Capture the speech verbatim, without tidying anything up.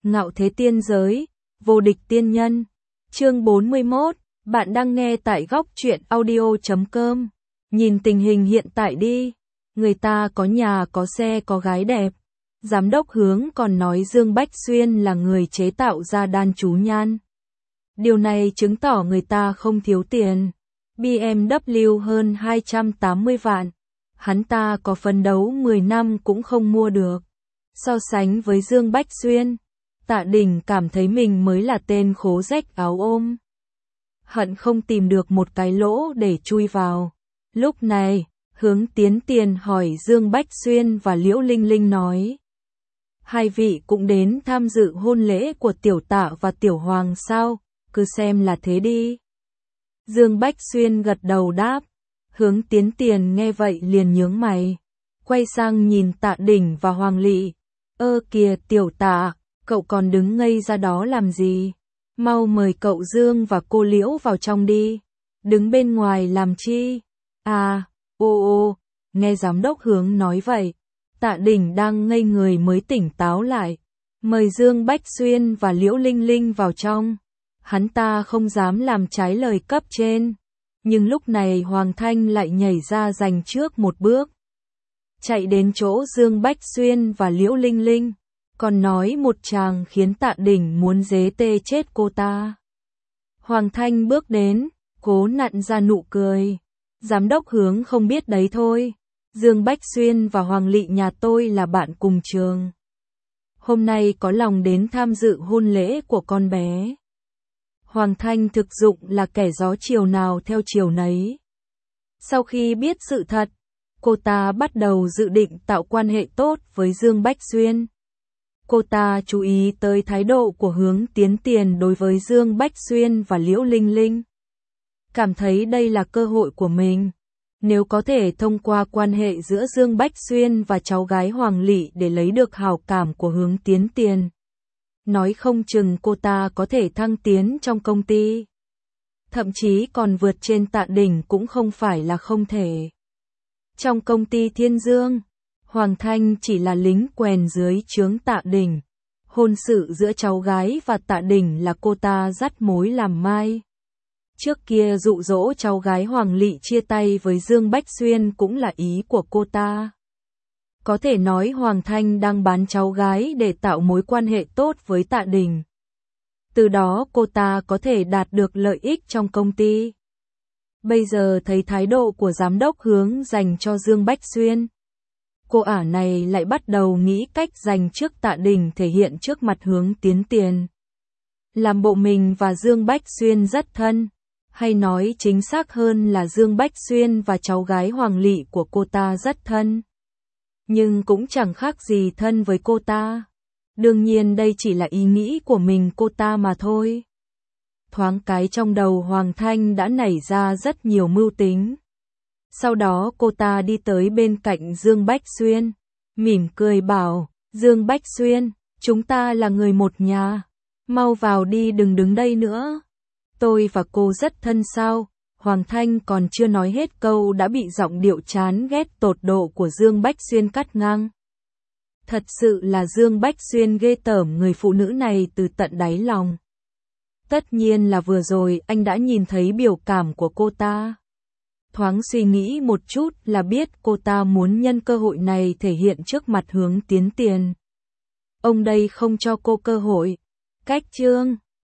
Ngạo thế tiên giới, vô địch tiên nhân. Chương bốn mươi mốt, bạn đang nghe tại góc truyện audio chấm com. Nhìn tình hình hiện tại đi, người ta có nhà có xe có gái đẹp. Giám đốc Hướng còn nói Dương Bách Xuyên là người chế tạo ra đan chú nhan. Điều này chứng tỏ người ta không thiếu tiền. bê em vê hơn hai trăm tám mươi vạn. Hắn ta có phấn đấu mười năm cũng không mua được. So sánh với Dương Bách Xuyên, Tạ Đình cảm thấy mình mới là tên khố rách áo ôm. Hận không tìm được một cái lỗ để chui vào. Lúc này, Hướng tiến tiền hỏi Dương Bách Xuyên và Liễu Linh Linh nói. Hai vị cũng đến tham dự hôn lễ của Tiểu Tạ và Tiểu Hoàng sao, cứ xem là thế đi. Dương Bách Xuyên gật đầu đáp. Hướng tiến tiền nghe vậy liền nhướng mày. Quay sang nhìn Tạ Đình và Hoàng Lị. Ơ kìa Tiểu Tạ, cậu còn đứng ngây ra đó làm gì? Mau mời cậu Dương và cô Liễu vào trong đi. Đứng bên ngoài làm chi? À, ô ô, nghe giám đốc Hướng nói vậy. Tạ Đình đang ngây người mới tỉnh táo lại. Mời Dương Bách Xuyên và Liễu Linh Linh vào trong. Hắn ta không dám làm trái lời cấp trên. Nhưng lúc này Hoàng Thanh lại nhảy ra giành trước một bước. Chạy đến chỗ Dương Bách Xuyên và Liễu Linh Linh. Còn nói một tràng khiến Tạ Đình muốn dế tê chết cô ta. Hoàng Thanh bước đến, cố nặn ra nụ cười. Giám đốc Hướng không biết đấy thôi. Dương Bách Xuyên và Hoàng Lị nhà tôi là bạn cùng trường. Hôm nay có lòng đến tham dự hôn lễ của con bé. Hoàng Thanh thực dụng là kẻ gió chiều nào theo chiều nấy. Sau khi biết sự thật, cô ta bắt đầu dự định tạo quan hệ tốt với Dương Bách Xuyên. Cô ta chú ý tới thái độ của Hướng tiến tiền đối với Dương Bách Xuyên và Liễu Linh Linh. Cảm thấy đây là cơ hội của mình. Nếu có thể thông qua quan hệ giữa Dương Bách Xuyên và cháu gái Hoàng Lị để lấy được hảo cảm của Hướng tiến tiền. Nói không chừng cô ta có thể thăng tiến trong công ty. Thậm chí còn vượt trên Tạ Đình cũng không phải là không thể. Trong công ty Thiên Dương, Hoàng Thanh chỉ là lính quèn dưới trướng Tạ Đình. Hôn sự giữa cháu gái và Tạ Đình là cô ta dắt mối làm mai. Trước kia dụ dỗ cháu gái Hoàng Lị chia tay với Dương Bách Xuyên cũng là ý của cô ta. Có thể nói Hoàng Thanh đang bán cháu gái để tạo mối quan hệ tốt với Tạ Đình. Từ đó cô ta có thể đạt được lợi ích trong công ty. Bây giờ thấy thái độ của giám đốc Hướng dành cho Dương Bách Xuyên. Cô ả này lại bắt đầu nghĩ cách dành trước Tạ Đình thể hiện trước mặt Hướng tiến tiền. Làm bộ mình và Dương Bách Xuyên rất thân. Hay nói chính xác hơn là Dương Bách Xuyên và cháu gái Hoàng Lị của cô ta rất thân. Nhưng cũng chẳng khác gì thân với cô ta. Đương nhiên đây chỉ là ý nghĩ của mình cô ta mà thôi. Thoáng cái trong đầu Hoàng Thanh đã nảy ra rất nhiều mưu tính. Sau đó cô ta đi tới bên cạnh Dương Bách Xuyên. Mỉm cười bảo, Dương Bách Xuyên, chúng ta là người một nhà. Mau vào đi đừng đứng đây nữa. Tôi và cô rất thân sao? Hoàng Thanh còn chưa nói hết câu đã bị giọng điệu chán ghét tột độ của Dương Bách Xuyên cắt ngang. Thật sự là Dương Bách Xuyên ghê tởm người phụ nữ này từ tận đáy lòng. Tất nhiên là vừa rồi anh đã nhìn thấy biểu cảm của cô ta. Thoáng suy nghĩ một chút là biết cô ta muốn nhân cơ hội này thể hiện trước mặt Hướng tiến tiền. Ông đây không cho cô cơ hội. Cách chương